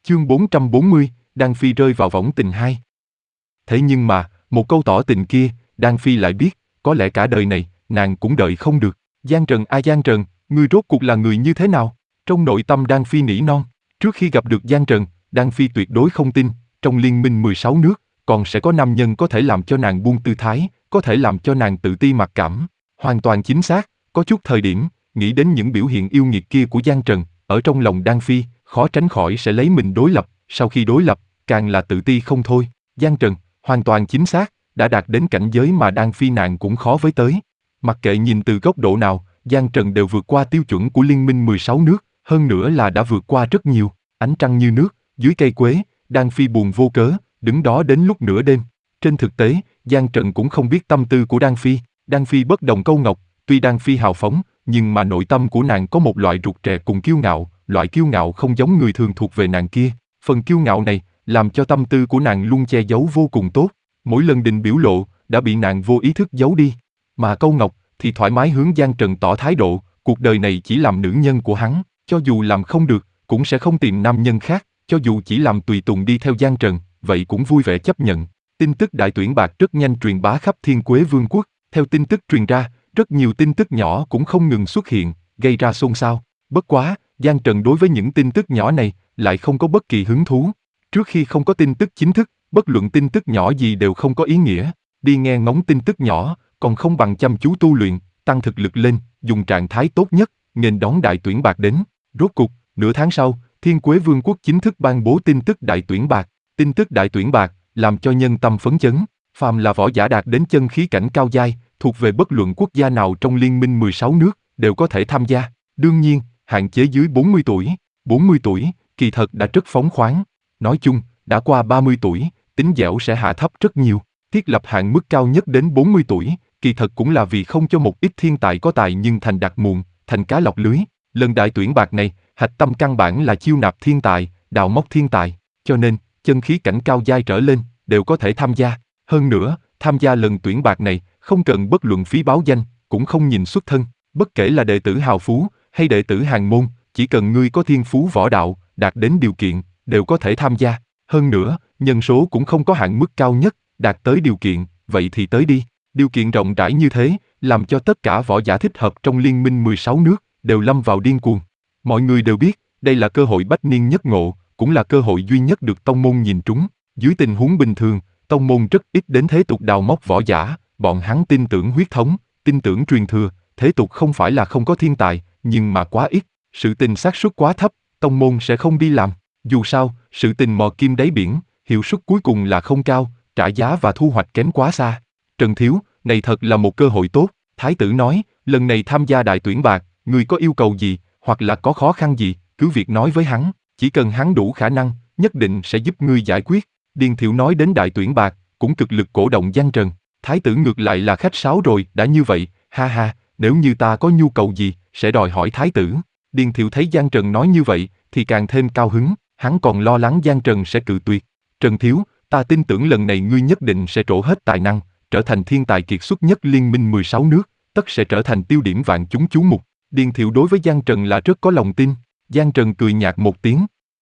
Chương 440, Đan Phi rơi vào võng tình 2. Thế nhưng mà, một câu tỏ tình kia, Đan Phi lại biết, có lẽ cả đời này, nàng cũng đợi không được. Giang Trần à Giang Trần, ngươi rốt cuộc là người như thế nào? Trong nội tâm Đan Phi nỉ non. Trước khi gặp được Giang Trần, Đan Phi tuyệt đối không tin, trong liên minh 16 nước, còn sẽ có nam nhân có thể làm cho nàng buông tư thái, có thể làm cho nàng tự ti mặc cảm. Hoàn toàn chính xác, có chút thời điểm, nghĩ đến những biểu hiện yêu nghiệt kia của Giang Trần, ở trong lòng Đan Phi, khó tránh khỏi sẽ lấy mình đối lập, sau khi đối lập, càng là tự ti không thôi. Giang Trần, hoàn toàn chính xác, đã đạt đến cảnh giới mà Đan Phi nàng cũng khó với tới. Mặc kệ nhìn từ góc độ nào, Giang Trần đều vượt qua tiêu chuẩn của liên minh 16 nước, hơn nữa là đã vượt qua rất nhiều. Ánh trăng như nước, dưới cây quế, Đan Phi buồn vô cớ, đứng đó đến lúc nửa đêm. Trên thực tế, Giang Trần cũng không biết tâm tư của Đan Phi. Đan Phi bất đồng câu ngọc, tuy Đan Phi hào phóng, nhưng mà nội tâm của nàng có một loại rụt rè cùng kiêu ngạo, loại kiêu ngạo không giống người thường thuộc về nàng kia. Phần kiêu ngạo này, làm cho tâm tư của nàng luôn che giấu vô cùng tốt. Mỗi lần định biểu lộ, đã bị nàng vô ý thức giấu đi. Mà câu ngọc, thì thoải mái hướng Giang Trần tỏ thái độ, cuộc đời này chỉ làm nữ nhân của hắn, cho dù làm không được, cũng sẽ không tìm nam nhân khác, cho dù chỉ làm tùy tùng đi theo Giang Trần, vậy cũng vui vẻ chấp nhận. Tin tức đại tuyển bạc rất nhanh truyền bá khắp Thiên Quế Vương quốc, theo tin tức truyền ra, rất nhiều tin tức nhỏ cũng không ngừng xuất hiện, gây ra xôn xao. Bất quá, Giang Trần đối với những tin tức nhỏ này, lại không có bất kỳ hứng thú. Trước khi không có tin tức chính thức, bất luận tin tức nhỏ gì đều không có ý nghĩa, đi nghe ngóng tin tức nhỏ, còn không bằng chăm chú tu luyện, tăng thực lực lên, dùng trạng thái tốt nhất, nghênh đón đại tuyển bạc đến. Rốt cục, nửa tháng sau, Thiên Quế Vương quốc chính thức ban bố tin tức đại tuyển bạc. Tin tức đại tuyển bạc, làm cho nhân tâm phấn chấn, phàm là võ giả đạt đến chân khí cảnh cao giai, thuộc về bất luận quốc gia nào trong liên minh 16 nước, đều có thể tham gia. Đương nhiên, hạn chế dưới 40 tuổi. 40 tuổi, kỳ thật đã rất phóng khoáng. Nói chung, đã qua 30 tuổi, tính dẻo sẽ hạ thấp rất nhiều. Thiết lập hạn mức cao nhất đến 40 tuổi, kỳ thật cũng là vì không cho một ít thiên tài có tài nhưng thành đặc muộn, thành cá lọc lưới. Lần đại tuyển bạc này, hạch tâm căn bản là chiêu nạp thiên tài, đào móc thiên tài, cho nên, chân khí cảnh cao giai trở lên, đều có thể tham gia. Hơn nữa, tham gia lần tuyển bạc này, không cần bất luận phí báo danh, cũng không nhìn xuất thân, bất kể là đệ tử hào phú, hay đệ tử hàng môn, chỉ cần ngươi có thiên phú võ đạo, đạt đến điều kiện, đều có thể tham gia. Hơn nữa, nhân số cũng không có hạn mức cao nhất, đạt tới điều kiện, vậy thì tới đi. Điều kiện rộng rãi như thế, làm cho tất cả võ giả thích hợp trong liên minh 16 nước, đều lâm vào điên cuồng. Mọi người đều biết, đây là cơ hội bách niên nhất ngộ, cũng là cơ hội duy nhất được tông môn nhìn trúng. Dưới tình huống bình thường, tông môn rất ít đến thế tục đào móc võ giả, bọn hắn tin tưởng huyết thống, tin tưởng truyền thừa, thế tục không phải là không có thiên tài, nhưng mà quá ít, sự tình xác suất quá thấp, tông môn sẽ không đi làm. Dù sao, sự tình mò kim đáy biển, hiệu suất cuối cùng là không cao, trả giá và thu hoạch kém quá xa. Trần Thiếu, này thật là một cơ hội tốt, Thái tử nói, lần này tham gia đại tuyển bạc, người có yêu cầu gì, hoặc là có khó khăn gì, cứ việc nói với hắn, chỉ cần hắn đủ khả năng, nhất định sẽ giúp ngươi giải quyết. Điền Thiệu nói đến đại tuyển bạc, cũng cực lực cổ động Giang Trần. Thái tử ngược lại là khách sáo rồi, đã như vậy, ha ha, nếu như ta có nhu cầu gì, sẽ đòi hỏi Thái tử. Điền Thiệu thấy Giang Trần nói như vậy, thì càng thêm cao hứng, hắn còn lo lắng Giang Trần sẽ cự tuyệt. Trần Thiếu, ta tin tưởng lần này ngươi nhất định sẽ trổ hết tài năng, trở thành thiên tài kiệt xuất nhất liên minh 16 nước, tất sẽ trở thành tiêu điểm vạn chúng chú mục. Điền Thiệu đối với Giang Trần là rất có lòng tin. Giang Trần cười nhạt một tiếng.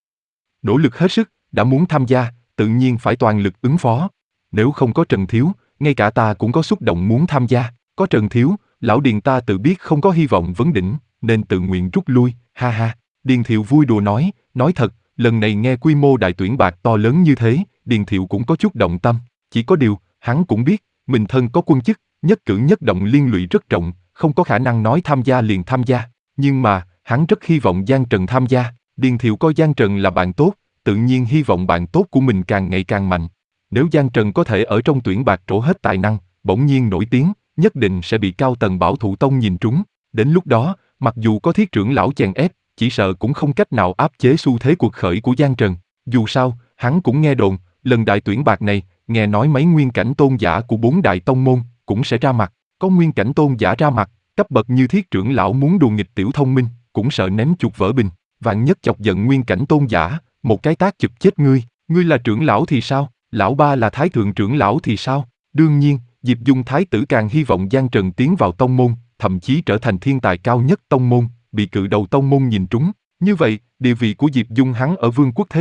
Nỗ lực hết sức, đã muốn tham gia, tự nhiên phải toàn lực ứng phó. Nếu không có Trần Thiếu, ngay cả ta cũng có xúc động muốn tham gia. Có Trần Thiếu, lão Điền ta tự biết không có hy vọng vấn đỉnh, nên tự nguyện rút lui, ha ha. Điền Thiệu vui đùa nói thật, lần này nghe quy mô đại tuyển bạc to lớn như thế, Điền Thiệu cũng có chút động tâm. Chỉ có điều, hắn cũng biết, mình thân có quân chức, nhất cử nhất động liên lụy rất rộng, không có khả năng nói tham gia liền tham gia. Nhưng mà, hắn rất hy vọng Giang Trần tham gia. Điền Thiệu coi Giang Trần là bạn tốt, tự nhiên hy vọng bạn tốt của mình càng ngày càng mạnh. Nếu Giang Trần có thể ở trong tuyển bạc trổ hết tài năng, bỗng nhiên nổi tiếng, nhất định sẽ bị cao tầng Bảo Thụ Tông nhìn trúng. Đến lúc đó, mặc dù có Thiết trưởng lão chèn ép, chỉ sợ cũng không cách nào áp chế xu thế cuộc khởi của Giang Trần. Dù sao, hắn cũng nghe đồn, lần đại tuyển bạc này, nghe nói mấy nguyên cảnh tôn giả của 4 đại tông môn cũng sẽ ra mặt. Có nguyên cảnh tôn giả ra mặt, cấp bậc như Thiết trưởng lão muốn đùa nghịch tiểu thông minh, cũng sợ ném chuột vỡ bình. Vạn nhất chọc giận nguyên cảnh tôn giả, một cái tát chụp chết ngươi. Ngươi là trưởng lão thì sao? Lão ba là thái thượng trưởng lão thì sao? Đương nhiên, Diệp Dung thái tử càng hy vọng Giang Trần tiến vào tông môn, thậm chí trở thành thiên tài cao nhất tông môn, bị cự đầu tông môn nhìn trúng. Như vậy, địa vị của Diệp Dung hắn ở vương quốc thế tục,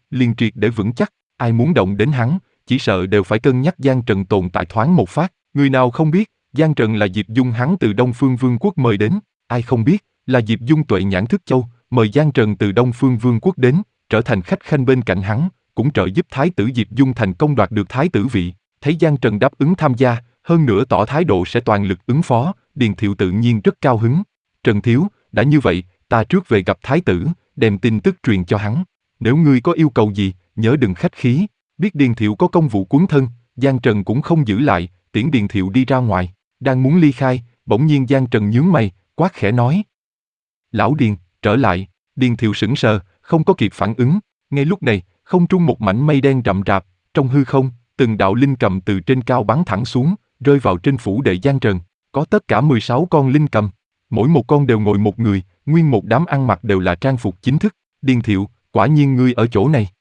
liền triệt để vững chắc, ai muốn động đến hắn, chỉ sợ đều phải cân nhắc Giang Trần tồn tại thoáng một phát. Người nào không biết, Giang Trần là Diệp Dung hắn từ Đông Phương Vương quốc mời đến, ai không biết, là Diệp Dung tuệ nhãn thức châu, mời Giang Trần từ Đông Phương Vương quốc đến, trở thành khách khanh bên cạnh hắn, cũng trợ giúp Thái tử Diệp Dung thành công đoạt được Thái tử vị. Thấy Giang Trần đáp ứng tham gia, hơn nữa tỏ thái độ sẽ toàn lực ứng phó, Điền Thiệu tự nhiên rất cao hứng. Trần Thiếu, đã như vậy, ta trước về gặp Thái tử, đem tin tức truyền cho hắn. Nếu ngươi có yêu cầu gì, nhớ đừng khách khí. Biết Điền Thiệu có công vụ cuốn thân, Giang Trần cũng không giữ lại, tiễn Điền Thiệu đi ra ngoài. Đang muốn ly khai, bỗng nhiên Giang Trần nhướng mày, quát khẽ nói. Lão Điền, trở lại. Điền Thiệu sững sờ, không có kịp phản ứng. Ngay lúc này, không trung một mảnh mây đen rậm rạp, trong hư không, từng đạo linh cầm từ trên cao bắn thẳng xuống, rơi vào trên phủ đệ Giang Trần. Có tất cả 16 con linh cầm, mỗi một con đều ngồi một người, nguyên một đám ăn mặc đều là trang phục chính thức. Điền Thiệu, quả nhiên ngươi ở chỗ này.